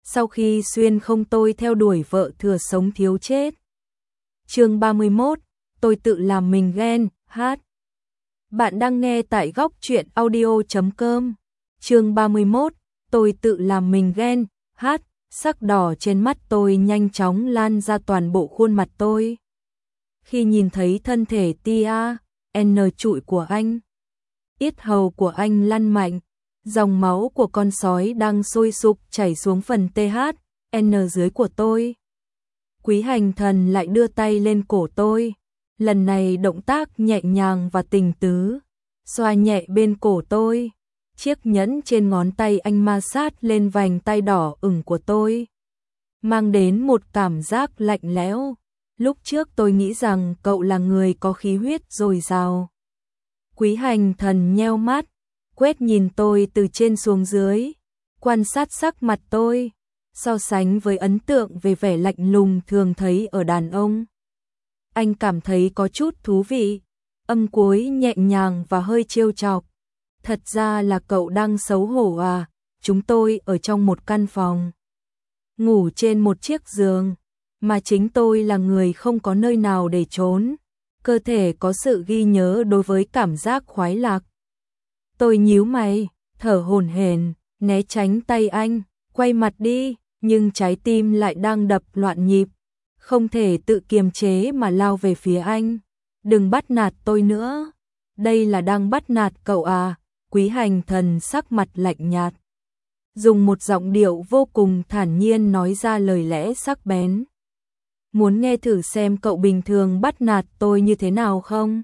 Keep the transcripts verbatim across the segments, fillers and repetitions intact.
sau khi xuyên không tôi theo đuổi vợ thừa sống thiếu chết. Chương ba mươi mốt, tôi tự làm mình ghen, hát. Bạn đang nghe tại góc truyện audio chấm com. Chương ba mươi mốt, tôi tự làm mình ghen, hát. Sắc đỏ trên mắt tôi nhanh chóng lan ra toàn bộ khuôn mặt tôi. Khi nhìn thấy thân thể tia N trụi của anh, yết hầu của anh lăn mạnh, dòng máu của con sói đang sôi sục chảy xuống phần tê hát N dưới của tôi. Quý Hành Thần lại đưa tay lên cổ tôi, lần này động tác nhẹ nhàng và tình tứ, xoa nhẹ bên cổ tôi. Chiếc nhẫn trên ngón tay anh ma sát lên vành tay đỏ ửng của tôi, mang đến một cảm giác lạnh lẽo. Lúc trước tôi nghĩ rằng cậu là người có khí huyết dồi dào. Quý Hành Thần nheo mắt, quét nhìn tôi từ trên xuống dưới, quan sát sắc mặt tôi, so sánh với ấn tượng về vẻ lạnh lùng thường thấy ở đàn ông. Anh cảm thấy có chút thú vị, âm cuối nhẹ nhàng và hơi trêu chọc. Thật ra là cậu đang xấu hổ à? Chúng tôi ở trong một căn phòng, ngủ trên một chiếc giường, mà chính tôi là người không có nơi nào để trốn. Cơ thể có sự ghi nhớ đối với cảm giác khoái lạc. Tôi nhíu mày, thở hổn hển, né tránh tay anh, quay mặt đi, nhưng trái tim lại đang đập loạn nhịp, không thể tự kiềm chế mà lao về phía anh. Đừng bắt nạt tôi nữa. Đây là đang bắt nạt cậu à? Quý Hành Thần sắc mặt lạnh nhạt, dùng một giọng điệu vô cùng thản nhiên nói ra lời lẽ sắc bén. Muốn nghe thử xem cậu bình thường bắt nạt tôi như thế nào không?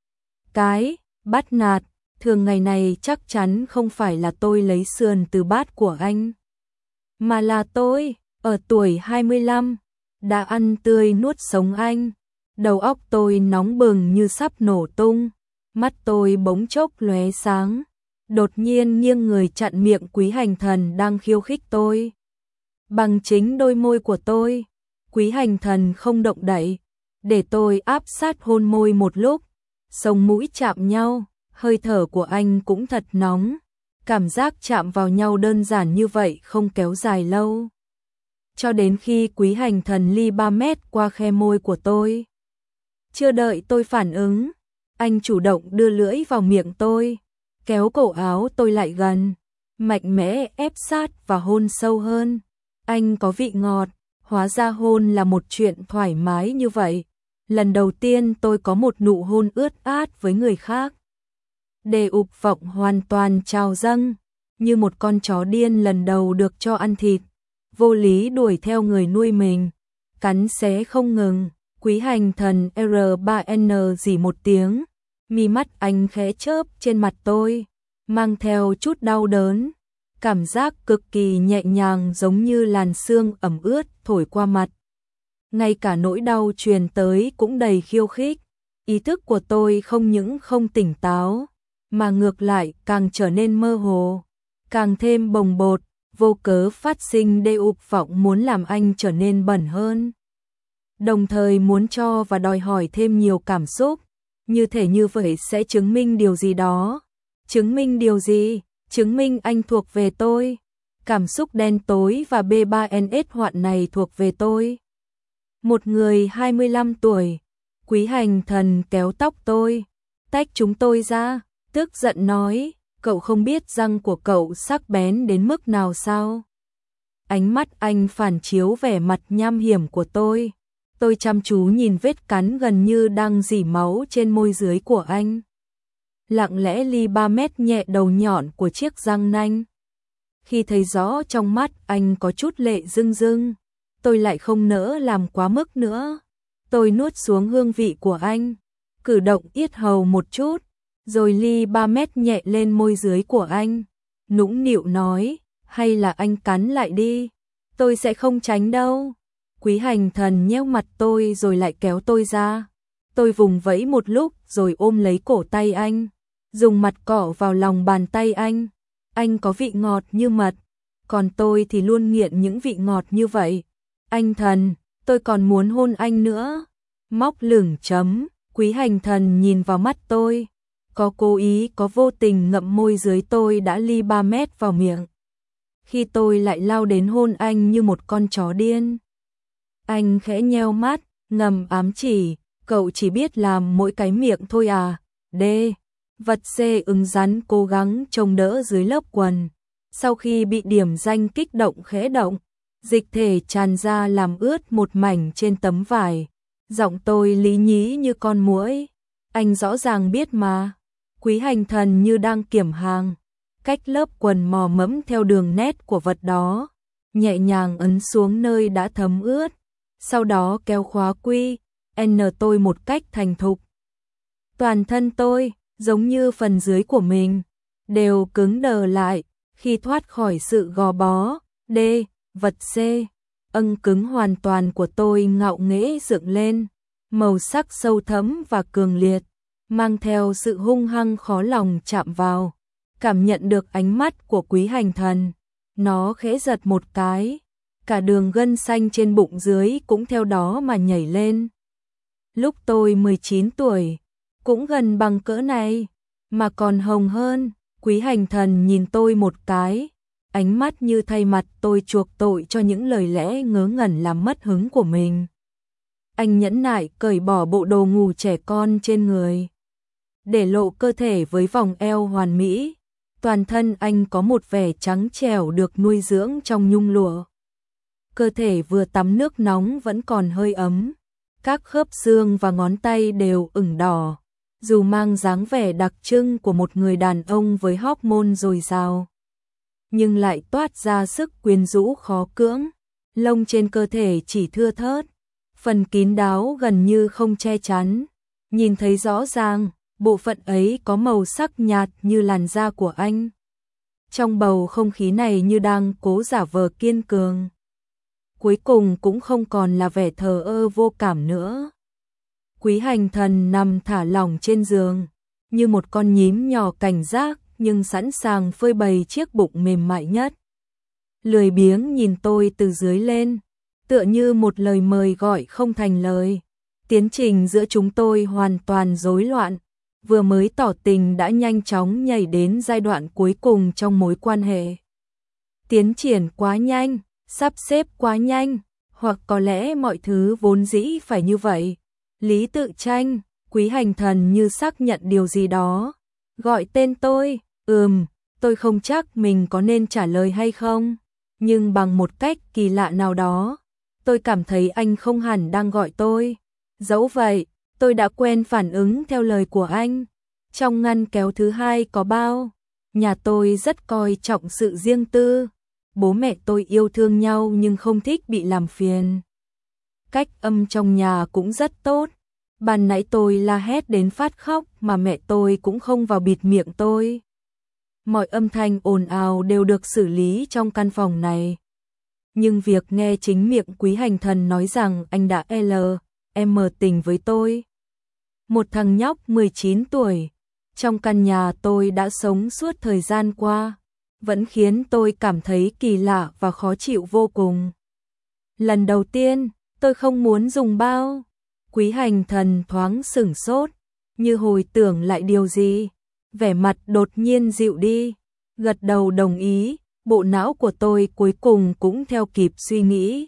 Cái, bắt nạt, thường ngày này chắc chắn không phải là tôi lấy sườn từ bát của anh, mà là tôi, ở tuổi hai mươi lăm, đã ăn tươi nuốt sống anh. Đầu óc tôi nóng bừng như sắp nổ tung, mắt tôi bỗng chốc lóe sáng, đột nhiên nghiêng người chặn miệng Quý Hành Thần đang khiêu khích tôi. Bằng chính đôi môi của tôi, Quý Hành Thần không động đậy, để tôi áp sát hôn môi một lúc, sống mũi chạm nhau, hơi thở của anh cũng thật nóng. Cảm giác chạm vào nhau đơn giản như vậy không kéo dài lâu, cho đến khi Quý Hành Thần ly ba mét qua khe môi của tôi. Chưa đợi tôi phản ứng, anh chủ động đưa lưỡi vào miệng tôi, kéo cổ áo tôi lại gần, mạnh mẽ ép sát và hôn sâu hơn. Anh có vị ngọt, hóa ra hôn là một chuyện thoải mái như vậy. Lần đầu tiên tôi có một nụ hôn ướt át với người khác. Đề ục vọng hoàn toàn trào dâng, như một con chó điên lần đầu được cho ăn thịt, vô lý đuổi theo người nuôi mình, cắn xé không ngừng. Quý Hành Thần R ba N rỉ một tiếng, mi mắt anh khẽ chớp trên mặt tôi, mang theo chút đau đớn, cảm giác cực kỳ nhẹ nhàng giống như làn sương ẩm ướt thổi qua mặt. Ngay cả nỗi đau truyền tới cũng đầy khiêu khích. Ý thức của tôi không những không tỉnh táo, mà ngược lại càng trở nên mơ hồ, càng thêm bồng bột, vô cớ phát sinh đê ục vọng muốn làm anh trở nên bẩn hơn. Đồng thời muốn cho và đòi hỏi thêm nhiều cảm xúc, như thể như vậy sẽ chứng minh điều gì đó. Chứng minh điều gì? Chứng minh anh thuộc về tôi. Cảm xúc đen tối và B ba N S hoạn này thuộc về tôi. Một người hai mươi lăm tuổi, Quý Hành Thần kéo tóc tôi, tách chúng tôi ra, tức giận nói, cậu không biết răng của cậu sắc bén đến mức nào sao? Ánh mắt anh phản chiếu vẻ mặt nham hiểm của tôi. Tôi chăm chú nhìn vết cắn gần như đang rỉ máu trên môi dưới của anh, lặng lẽ ly ba mét nhẹ đầu nhọn của chiếc răng nanh. Khi thấy rõ trong mắt anh có chút lệ rưng rưng, tôi lại không nỡ làm quá mức nữa. Tôi nuốt xuống hương vị của anh, cử động yết hầu một chút, rồi ly ba mét nhẹ lên môi dưới của anh, nũng nịu nói, hay là anh cắn lại đi, tôi sẽ không tránh đâu. Quý Hành Thần nhéo mặt tôi rồi lại kéo tôi ra. Tôi vùng vẫy một lúc rồi ôm lấy cổ tay anh, dùng mặt cọ vào lòng bàn tay anh. Anh có vị ngọt như mật, còn tôi thì luôn nghiện những vị ngọt như vậy. Anh Thần, tôi còn muốn hôn anh nữa. Móc lửng chấm, Quý Hành Thần nhìn vào mắt tôi, có cố ý có vô tình ngậm môi dưới tôi đã ly ba mét vào miệng. khi tôi lại lao đến hôn anh như một con chó điên. Anh khẽ nheo mắt, ngầm ám chỉ, cậu chỉ biết làm mỗi cái miệng thôi à, D. Vật C ứng rắn cố gắng chống đỡ dưới lớp quần. Sau khi bị điểm danh kích động khẽ động, dịch thể tràn ra làm ướt một mảnh trên tấm vải. Giọng tôi lý nhí như con muỗi. Anh rõ ràng biết mà. Quý Hành Thần như đang kiểm hàng. Cách lớp quần mò mẫm theo đường nét của vật đó. Nhẹ nhàng ấn xuống nơi đã thấm ướt. Sau đó kéo khóa quy, N tôi một cách thành thục. Toàn thân tôi, giống như phần dưới của mình, đều cứng đờ lại khi thoát khỏi sự gò bó. D. Vật C. Âng cứng hoàn toàn của tôi ngạo nghễ dựng lên, màu sắc sâu thẫm và cường liệt, mang theo sự hung hăng khó lòng chạm vào. Cảm nhận được ánh mắt của Quý Hành Thần, nó khẽ giật một cái, cả đường gân xanh trên bụng dưới cũng theo đó mà nhảy lên. Lúc tôi mười chín tuổi, cũng gần bằng cỡ này, mà còn hồng hơn. Quý Hành Thần nhìn tôi một cái, ánh mắt như thay mặt tôi chuộc tội cho những lời lẽ ngớ ngẩn làm mất hứng của mình. Anh nhẫn nại cởi bỏ bộ đồ ngủ trẻ con trên người, để lộ cơ thể với vòng eo hoàn mỹ. Toàn thân anh có một vẻ trắng trẻo được nuôi dưỡng trong nhung lụa. Cơ thể vừa tắm nước nóng vẫn còn hơi ấm, các khớp xương và ngón tay đều ửng đỏ, dù mang dáng vẻ đặc trưng của một người đàn ông với hormone dồi dào, nhưng lại toát ra sức quyến rũ khó cưỡng. Lông trên cơ thể chỉ thưa thớt, phần kín đáo gần như không che chắn, nhìn thấy rõ ràng, bộ phận ấy có màu sắc nhạt như làn da của anh. Trong bầu không khí này như đang cố giả vờ kiên cường, cuối cùng cũng không còn là vẻ thờ ơ vô cảm nữa. Quý Hành Thần nằm thả lỏng trên giường, như một con nhím nhỏ cảnh giác nhưng sẵn sàng phơi bày chiếc bụng mềm mại nhất. Lười biếng nhìn tôi từ dưới lên, tựa như một lời mời gọi không thành lời. Tiến trình giữa chúng tôi hoàn toàn rối loạn, vừa mới tỏ tình đã nhanh chóng nhảy đến giai đoạn cuối cùng trong mối quan hệ. Tiến triển quá nhanh, sắp xếp quá nhanh, hoặc có lẽ mọi thứ vốn dĩ phải như vậy. Lý Tự Tranh. Quý Hành Thần như xác nhận điều gì đó, gọi tên tôi. Ừm, tôi không chắc mình có nên trả lời hay không, nhưng bằng một cách kỳ lạ nào đó, tôi cảm thấy anh không hẳn đang gọi tôi. Dẫu vậy, tôi đã quen phản ứng theo lời của anh. Trong ngăn kéo thứ hai có bao. Nhà tôi rất coi trọng sự riêng tư. Bố mẹ tôi yêu thương nhau nhưng không thích bị làm phiền. Cách âm trong nhà cũng rất tốt. Ban nãy tôi la hét đến phát khóc mà mẹ tôi cũng không vào bịt miệng tôi. Mọi âm thanh ồn ào đều được xử lý trong căn phòng này. Nhưng việc nghe chính miệng Quý Hành Thần nói rằng anh đã L M tình với tôi, một thằng nhóc mười chín tuổi, trong căn nhà tôi đã sống suốt thời gian qua, vẫn khiến tôi cảm thấy kỳ lạ và khó chịu vô cùng. Lần đầu tiên, tôi không muốn dùng bao. Quý Hành Thần thoáng sửng sốt, như hồi tưởng lại điều gì, vẻ mặt đột nhiên dịu đi, gật đầu đồng ý. Bộ não của tôi cuối cùng cũng theo kịp suy nghĩ.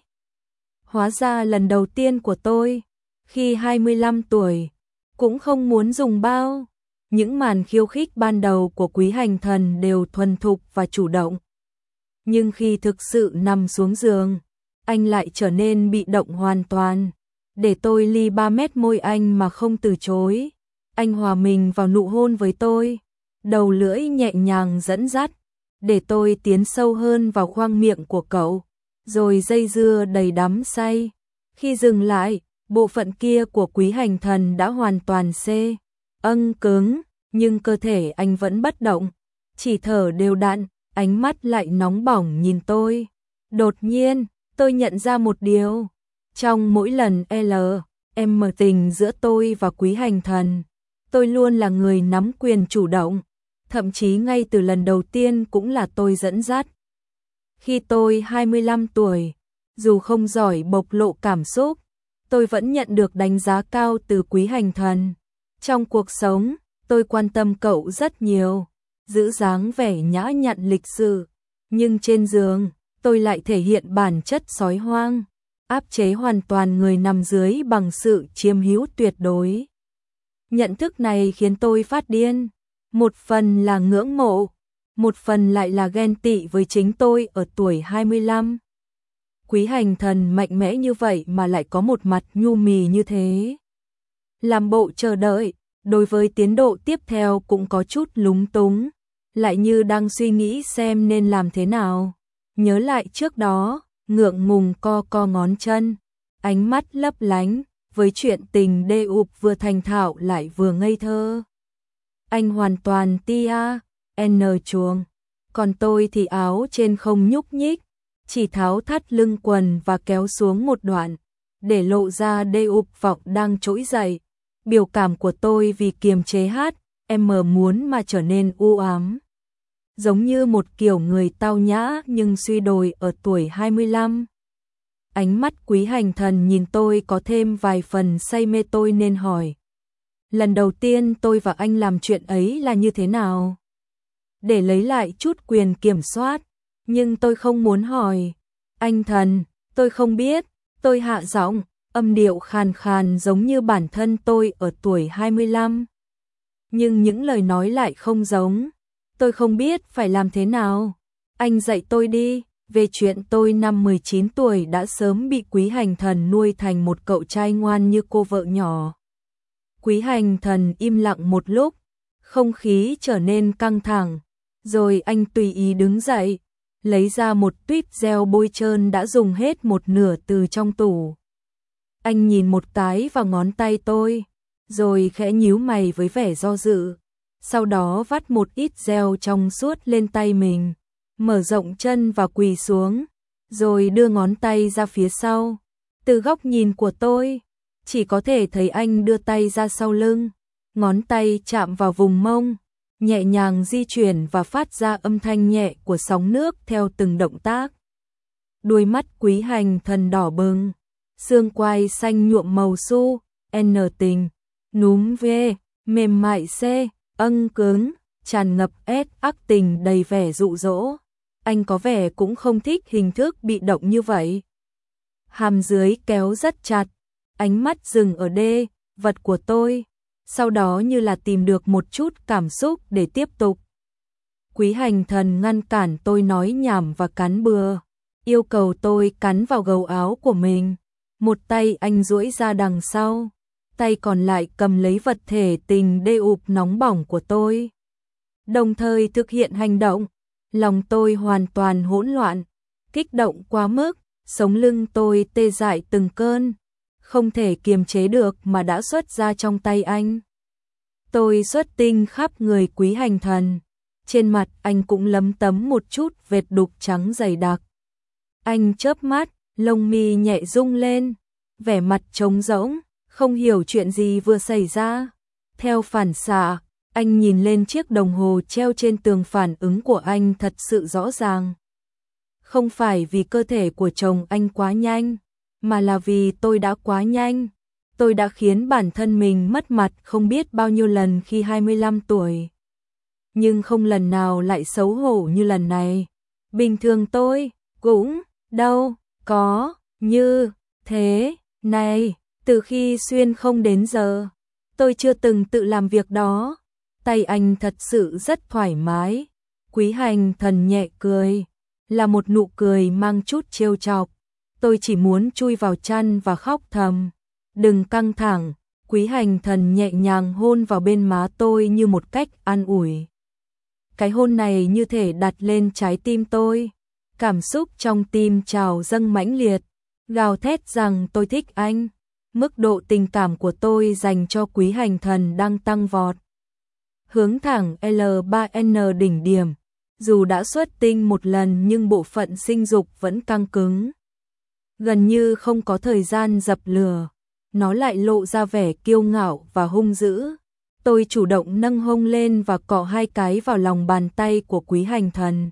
Hóa ra lần đầu tiên của tôi, khi hai mươi lăm tuổi, cũng không muốn dùng bao. Những màn khiêu khích ban đầu của Quý Hành Thần đều thuần thục và chủ động. Nhưng khi thực sự nằm xuống giường, anh lại trở nên bị động hoàn toàn. Để tôi ly ba mét môi anh mà không từ chối. Anh hòa mình vào nụ hôn với tôi, đầu lưỡi nhẹ nhàng dẫn dắt, để tôi tiến sâu hơn vào khoang miệng của cậu, rồi dây dưa đầy đắm say. Khi dừng lại, bộ phận kia của Quý Hành Thần đã hoàn toàn C. Âng cứng, nhưng cơ thể anh vẫn bất động, chỉ thở đều đặn, ánh mắt lại nóng bỏng nhìn tôi. Đột nhiên, tôi nhận ra một điều. Trong mỗi lần L M tình giữa tôi và Quý Hành Thần, tôi luôn là người nắm quyền chủ động. Thậm chí ngay từ lần đầu tiên cũng là tôi dẫn dắt. Khi tôi hai mươi lăm tuổi, dù không giỏi bộc lộ cảm xúc, tôi vẫn nhận được đánh giá cao từ Quý Hành Thần. Trong cuộc sống, tôi quan tâm cậu rất nhiều, giữ dáng vẻ nhã nhặn lịch sự, Nhưng trên giường, tôi lại thể hiện bản chất sói hoang, áp chế hoàn toàn người nằm dưới bằng sự chiếm hữu tuyệt đối. Nhận thức này khiến tôi phát điên, một phần là ngưỡng mộ, một phần lại là ghen tị với chính tôi ở tuổi hai mươi lăm. Quý Hành Thần mạnh mẽ như vậy mà lại có một mặt nhu mì như thế. Làm bộ chờ đợi, đối với tiến độ tiếp theo cũng có chút lúng túng, lại như đang suy nghĩ xem nên làm thế nào. Nhớ lại trước đó, ngượng ngùng co co ngón chân, ánh mắt lấp lánh, với chuyện tình đê ụp vừa thành thạo lại vừa ngây thơ. Anh hoàn toàn tia, n chuồng, còn tôi thì áo trên không nhúc nhích, chỉ tháo thắt lưng quần và kéo xuống một đoạn, để lộ ra đê ụp vọng đang trỗi dậy. Biểu cảm của tôi vì kiềm chế hát, em muốn mà trở nên u ám. Giống như một kiểu người tao nhã nhưng suy đồi ở tuổi hai mươi lăm. Ánh mắt Quý Hành Thần nhìn tôi có thêm vài phần say mê tôi nên hỏi. Lần đầu tiên tôi và anh làm chuyện ấy là như thế nào? Để lấy lại chút quyền kiểm soát, nhưng tôi không muốn hỏi. Anh Thần, tôi không biết, tôi hạ giọng, âm điệu khàn khàn giống như bản thân tôi ở tuổi hai mươi lăm. Nhưng những lời nói lại không giống. Tôi không biết phải làm thế nào. Anh dạy tôi đi. Về chuyện tôi năm mười chín tuổi đã sớm bị Quý Hành Thần nuôi thành một cậu trai ngoan như cô vợ nhỏ. Quý Hành Thần im lặng một lúc, không khí trở nên căng thẳng, rồi anh tùy ý đứng dậy, lấy ra một tuýp gel bôi trơn đã dùng hết một nửa từ trong tủ. Anh nhìn một cái vào ngón tay tôi, rồi khẽ nhíu mày với vẻ do dự, sau đó vắt một ít gel trong suốt lên tay mình. Mở rộng chân và quỳ xuống, rồi đưa ngón tay ra phía sau. Từ góc nhìn của tôi, chỉ có thể thấy anh đưa tay ra sau lưng, ngón tay chạm vào vùng mông, nhẹ nhàng di chuyển và phát ra âm thanh nhẹ của sóng nước theo từng động tác. Đuôi mắt Quý Hành Thần đỏ bừng, xương quai xanh nhuộm màu su, n tình, núm v, mềm mại c, âng cứng, tràn ngập s ác tình đầy vẻ dụ dỗ. Anh có vẻ cũng không thích hình thức bị động như vậy. Hàm dưới kéo rất chặt, ánh mắt dừng ở đê, vật của tôi, sau đó như là tìm được một chút cảm xúc để tiếp tục. Quý Hành Thần ngăn cản tôi nói nhảm và cắn bừa, yêu cầu tôi cắn vào gấu áo của mình. Một tay anh duỗi ra đằng sau, tay còn lại cầm lấy vật thể tình đê ụp nóng bỏng của tôi, đồng thời thực hiện hành động. Lòng tôi hoàn toàn hỗn loạn, kích động quá mức, sống lưng tôi tê dại từng cơn, không thể kiềm chế được mà đã xuất ra trong tay anh. Tôi xuất tinh khắp người Quý Hành Thần, trên mặt anh cũng lấm tấm một chút vệt đục trắng dày đặc. Anh chớp mắt, lông mi nhẹ rung lên, vẻ mặt trống rỗng, không hiểu chuyện gì vừa xảy ra. Theo phản xạ, anh nhìn lên chiếc đồng hồ treo trên tường, phản ứng của anh thật sự rõ ràng. Không phải vì cơ thể của chồng anh quá nhanh, mà là vì tôi đã quá nhanh. Tôi đã khiến bản thân mình mất mặt không biết bao nhiêu lần khi hai mươi lăm tuổi. Nhưng không lần nào lại xấu hổ như lần này. Bình thường tôi cũng đâu có như thế này. Từ khi xuyên không đến giờ, tôi chưa từng tự làm việc đó. Tay anh thật sự rất thoải mái. Quý Hành Thần nhẹ cười, là một nụ cười mang chút trêu chọc. Tôi chỉ muốn chui vào chăn và khóc thầm. Đừng căng thẳng. Quý Hành Thần nhẹ nhàng hôn vào bên má tôi như một cách an ủi. Cái hôn này như thể đặt lên trái tim tôi. Cảm xúc trong tim trào dâng mãnh liệt, gào thét rằng tôi thích anh. Mức độ tình cảm của tôi dành cho Quý Hành Thần đang tăng vọt, hướng thẳng L ba N đỉnh điểm. Dù đã xuất tinh một lần nhưng bộ phận sinh dục vẫn căng cứng, gần như không có thời gian dập lửa. Nó lại lộ ra vẻ kiêu ngạo và hung dữ. Tôi chủ động nâng hông lên và cọ hai cái vào lòng bàn tay của Quý Hành Thần.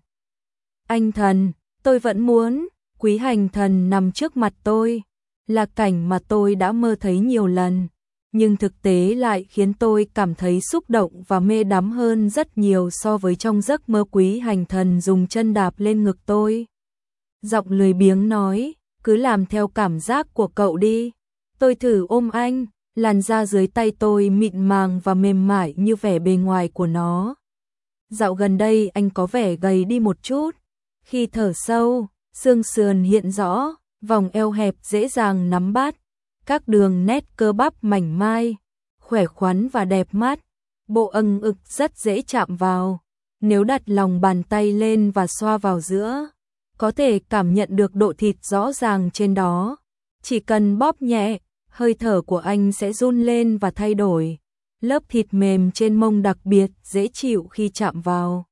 Anh Thần, tôi vẫn muốn. Quý Hành Thần nằm trước mặt tôi, là cảnh mà tôi đã mơ thấy nhiều lần. nhưng thực tế lại khiến tôi cảm thấy xúc động và mê đắm hơn rất nhiều so với trong giấc mơ. Quý Hành Thần dùng chân đạp lên ngực tôi. Giọng lười biếng nói, cứ làm theo cảm giác của cậu đi. Tôi thử ôm anh, làn da dưới tay tôi mịn màng và mềm mại như vẻ bề ngoài của nó. Dạo gần đây anh có vẻ gầy đi một chút. Khi thở sâu, xương sườn hiện rõ, vòng eo hẹp dễ dàng nắm bắt. Các đường nét cơ bắp mảnh mai, khỏe khoắn và đẹp mắt. Bộ âng ực rất dễ chạm vào. Nếu đặt lòng bàn tay lên và xoa vào giữa, có thể cảm nhận được độ thịt rõ ràng trên đó. Chỉ cần bóp nhẹ, hơi thở của anh sẽ run lên và thay đổi. Lớp thịt mềm trên mông đặc biệt dễ chịu khi chạm vào.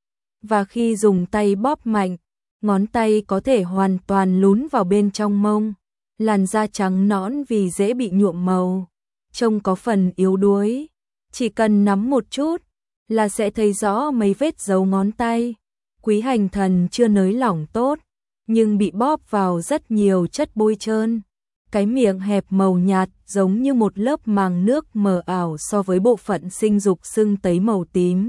Và khi dùng tay bóp mạnh, ngón tay có thể hoàn toàn lún vào bên trong mông. Làn da trắng nõn vì dễ bị nhuộm màu, trông có phần yếu đuối. Chỉ cần nắm một chút là sẽ thấy rõ mấy vết dấu ngón tay. Quý Hành Thần chưa nới lỏng tốt, nhưng bị bóp vào rất nhiều chất bôi trơn. Cái miệng hẹp màu nhạt giống như một lớp màng nước mờ ảo so với bộ phận sinh dục sưng tấy màu tím.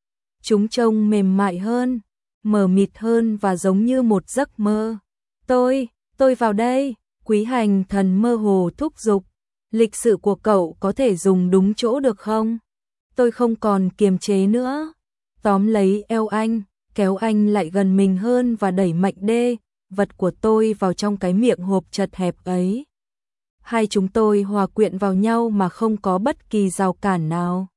Chúng trông mềm mại hơn, mờ mịt hơn và giống như một giấc mơ. Tôi, tôi vào đây. Quý Hành Thần mơ hồ thúc giục. Lịch sự của cậu có thể dùng đúng chỗ được không? Tôi không còn kiềm chế nữa. Tóm lấy eo anh, kéo anh lại gần mình hơn và đẩy mạnh đê vật của tôi vào trong cái miệng hộp chật hẹp ấy. Hai chúng tôi hòa quyện vào nhau mà không có bất kỳ rào cản nào.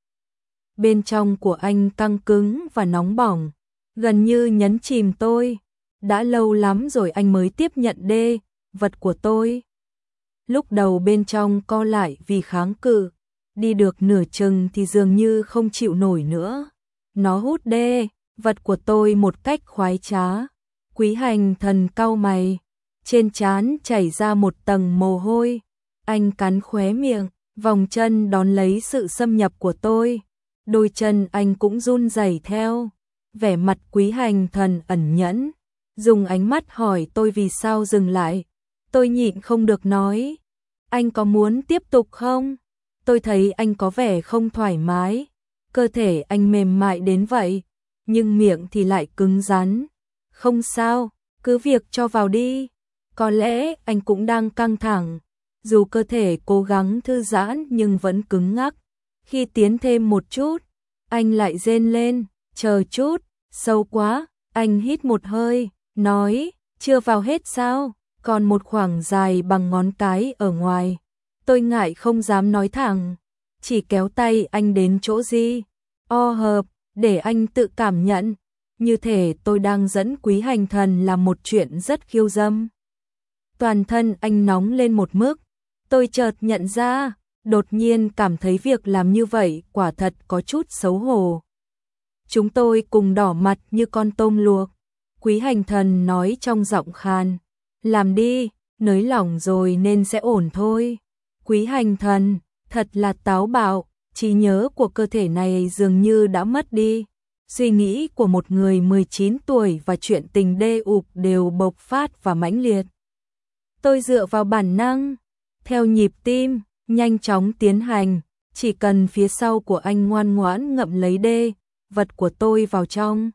Bên trong của anh căng cứng và nóng bỏng, gần như nhấn chìm tôi. Đã lâu lắm rồi anh mới tiếp nhận đê vật của tôi. Lúc đầu bên trong co lại vì kháng cự, đi được nửa chừng thì dường như không chịu nổi nữa. Nó hút đê vật của tôi một cách khoái trá. Quý Hành Thần cau mày, trên trán chảy ra một tầng mồ hôi. Anh cắn khóe miệng, vòng chân đón lấy sự xâm nhập của tôi. Đôi chân anh cũng run rẩy theo. Vẻ mặt Quý Hành Thần ẩn nhẫn, dùng ánh mắt hỏi tôi vì sao dừng lại. Tôi nhịn không được nói, anh có muốn tiếp tục không? Tôi thấy anh có vẻ không thoải mái, cơ thể anh mềm mại đến vậy, nhưng miệng thì lại cứng rắn. Không sao, cứ việc cho vào đi. Có lẽ anh cũng đang căng thẳng, dù cơ thể cố gắng thư giãn nhưng vẫn cứng ngắc. Khi tiến thêm một chút, anh lại rên lên, chờ chút, sâu quá. Anh hít một hơi, nói, chưa vào hết sao? Còn một khoảng dài bằng ngón cái ở ngoài. Tôi ngại không dám nói thẳng, chỉ kéo tay anh đến chỗ Di o hợp để anh tự cảm nhận. Như thể tôi đang dẫn Quý Hành Thần làm một chuyện rất khiêu dâm. Toàn thân anh nóng lên một mức. Tôi chợt nhận ra, đột nhiên cảm thấy việc làm như vậy quả thật có chút xấu hổ. Chúng tôi cùng đỏ mặt như con tôm luộc. Quý Hành Thần nói trong giọng khàn, làm đi, nới lỏng rồi nên sẽ ổn thôi. Quý Hành Thần, thật là táo bạo, trí nhớ của cơ thể này dường như đã mất đi. Suy nghĩ của một người mười chín tuổi và chuyện tình đê ụp đều bộc phát và mãnh liệt. Tôi dựa vào bản năng, theo nhịp tim, nhanh chóng tiến hành, chỉ cần phía sau của anh ngoan ngoãn ngậm lấy đê vật của tôi vào trong.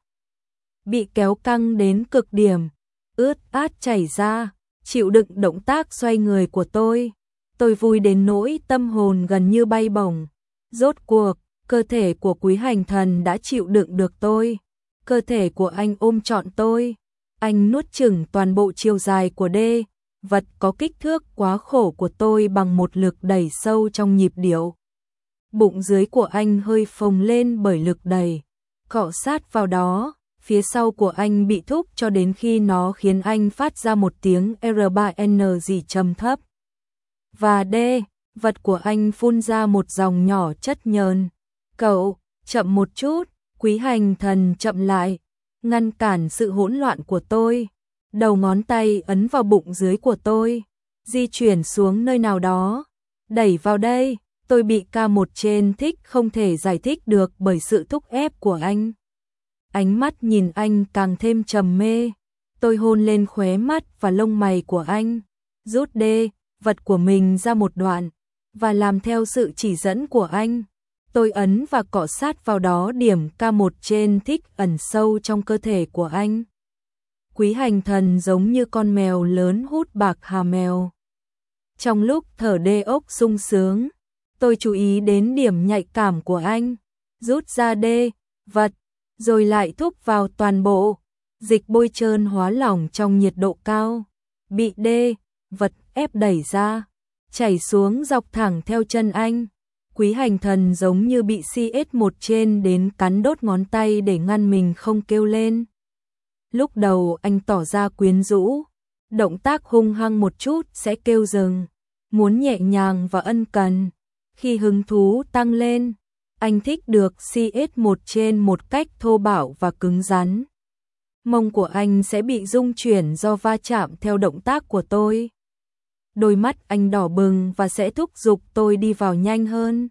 Bị kéo căng đến cực điểm, ướt át chảy ra, chịu đựng động tác xoay người của tôi. Tôi vui đến nỗi tâm hồn gần như bay bổng. Rốt cuộc, cơ thể của Quý Hành Thần đã chịu đựng được tôi. Cơ thể của anh ôm trọn tôi. Anh nuốt chửng toàn bộ chiều dài của đê vật có kích thước quá khổ của tôi bằng một lực đẩy sâu trong nhịp điệu. Bụng dưới của anh hơi phồng lên bởi lực đẩy, cọ sát vào đó. Phía sau của anh bị thúc cho đến khi nó khiến anh phát ra một tiếng R ba N gì trầm thấp. Và D, vật của anh phun ra một dòng nhỏ chất nhờn. Cậu, chậm một chút. Quý Hành Thần chậm lại, ngăn cản sự hỗn loạn của tôi. Đầu ngón tay ấn vào bụng dưới của tôi, di chuyển xuống nơi nào đó. Đẩy vào đây. Tôi bị ca một trên thích không thể giải thích được bởi sự thúc ép của anh. Ánh mắt nhìn anh càng thêm trầm mê. Tôi hôn lên khóe mắt và lông mày của anh, rút đê vật của mình ra một đoạn, và làm theo sự chỉ dẫn của anh. Tôi ấn và cọ sát vào đó điểm K một trên thích ẩn sâu trong cơ thể của anh. Quý hành thần giống như con mèo lớn hút bạc hà mèo. Trong lúc thở đê ốc sung sướng, tôi chú ý đến điểm nhạy cảm của anh, rút ra đê vật, rồi lại thúc vào toàn bộ. Dịch bôi trơn hóa lỏng trong nhiệt độ cao, bị đê vật ép đẩy ra, chảy xuống dọc thẳng theo chân anh. Quý hành thần giống như bị xê ét một trên đến cắn đốt ngón tay để ngăn mình không kêu lên. Lúc đầu anh tỏ ra quyến rũ, động tác hung hăng một chút sẽ kêu dừng, muốn nhẹ nhàng và ân cần. Khi hứng thú tăng lên, anh thích được xê ét một trên một cách thô bạo và cứng rắn. Mông của anh sẽ bị rung chuyển do va chạm theo động tác của tôi. Đôi mắt anh đỏ bừng và sẽ thúc giục tôi đi vào nhanh hơn.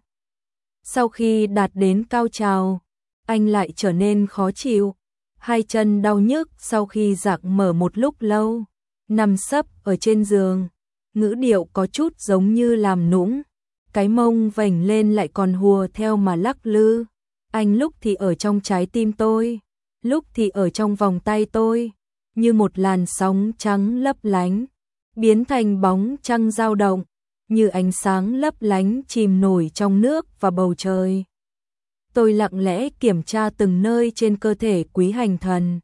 Sau khi đạt đến cao trào, anh lại trở nên khó chịu. Hai chân đau nhức sau khi giặc mở một lúc lâu, nằm sấp ở trên giường, ngữ điệu có chút giống như làm nũng. Cái mông vểnh lên lại còn hùa theo mà lắc lư. Anh lúc thì ở trong trái tim tôi, lúc thì ở trong vòng tay tôi, như một làn sóng trắng lấp lánh, biến thành bóng trăng dao động, như ánh sáng lấp lánh chìm nổi trong nước và bầu trời. Tôi lặng lẽ kiểm tra từng nơi trên cơ thể quý hành thần,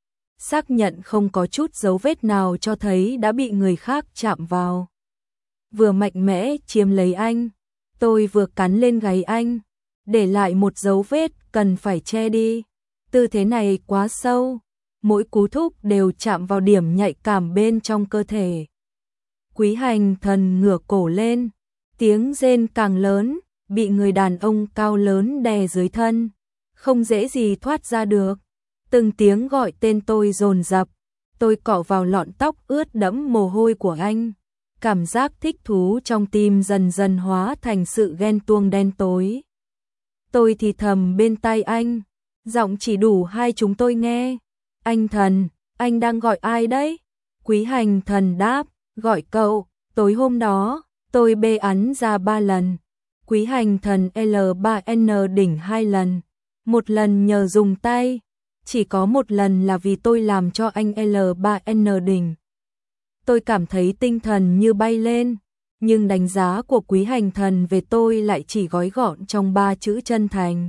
xác nhận không có chút dấu vết nào cho thấy đã bị người khác chạm vào. Vừa mạnh mẽ chiếm lấy anh, tôi vừa cắn lên gáy anh, để lại một dấu vết cần phải che đi. Tư thế này quá sâu, mỗi cú thúc đều chạm vào điểm nhạy cảm bên trong cơ thể. Quý hành thần ngửa cổ lên, tiếng rên càng lớn, bị người đàn ông cao lớn đè dưới thân, không dễ gì thoát ra được. Từng tiếng gọi tên tôi dồn dập, tôi cọ vào lọn tóc ướt đẫm mồ hôi của anh. Cảm giác thích thú trong tim dần dần hóa thành sự ghen tuông đen tối. Tôi thì thầm bên tai anh, giọng chỉ đủ hai chúng tôi nghe. Anh thần, anh đang gọi ai đấy? Quý hành thần đáp, gọi cậu. Tối hôm đó, tôi bê án ra ba lần. Quý hành thần L ba N đỉnh hai lần. Một lần nhờ dùng tay, chỉ có một lần là vì tôi làm cho anh L ba N đỉnh. Tôi cảm thấy tinh thần như bay lên, nhưng đánh giá của quý hành thần về tôi lại chỉ gói gọn trong ba chữ chân thành.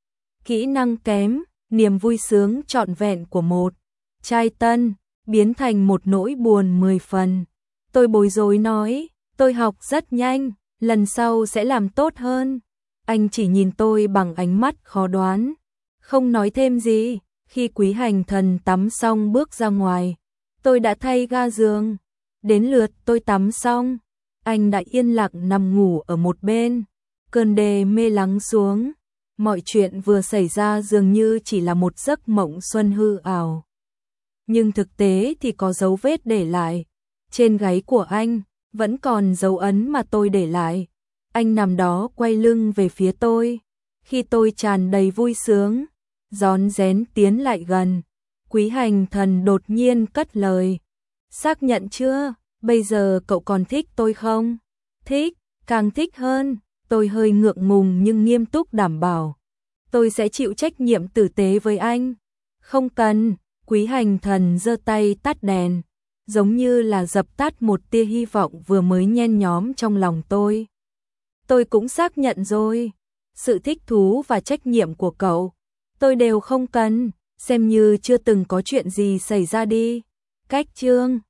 Kỹ năng kém, niềm vui sướng trọn vẹn của một trai tân, biến thành một nỗi buồn mười phần. Tôi bối rối nói, tôi học rất nhanh, lần sau sẽ làm tốt hơn. Anh chỉ nhìn tôi bằng ánh mắt khó đoán, không nói thêm gì. Khi quý hành thần tắm xong bước ra ngoài, tôi đã thay ga giường. Đến lượt tôi tắm xong, anh đã yên lặng nằm ngủ ở một bên. Cơn đê mê lắng xuống, mọi chuyện vừa xảy ra dường như chỉ là một giấc mộng xuân hư ảo. Nhưng thực tế thì có dấu vết để lại. Trên gáy của anh vẫn còn dấu ấn mà tôi để lại. Anh nằm đó quay lưng về phía tôi. Khi tôi tràn đầy vui sướng, rón rén tiến lại gần, quý hành thần đột nhiên cất lời. Xác nhận chưa? Bây giờ cậu còn thích tôi không? Thích, càng thích hơn. Tôi hơi ngượng ngùng nhưng nghiêm túc đảm bảo. Tôi sẽ chịu trách nhiệm tử tế với anh. Không cần, quý hành thần giơ tay tắt đèn, giống như là dập tắt một tia hy vọng vừa mới nhen nhóm trong lòng tôi. Tôi cũng xác nhận rồi. Sự thích thú và trách nhiệm của cậu, tôi đều không cần, xem như chưa từng có chuyện gì xảy ra đi. Cách chương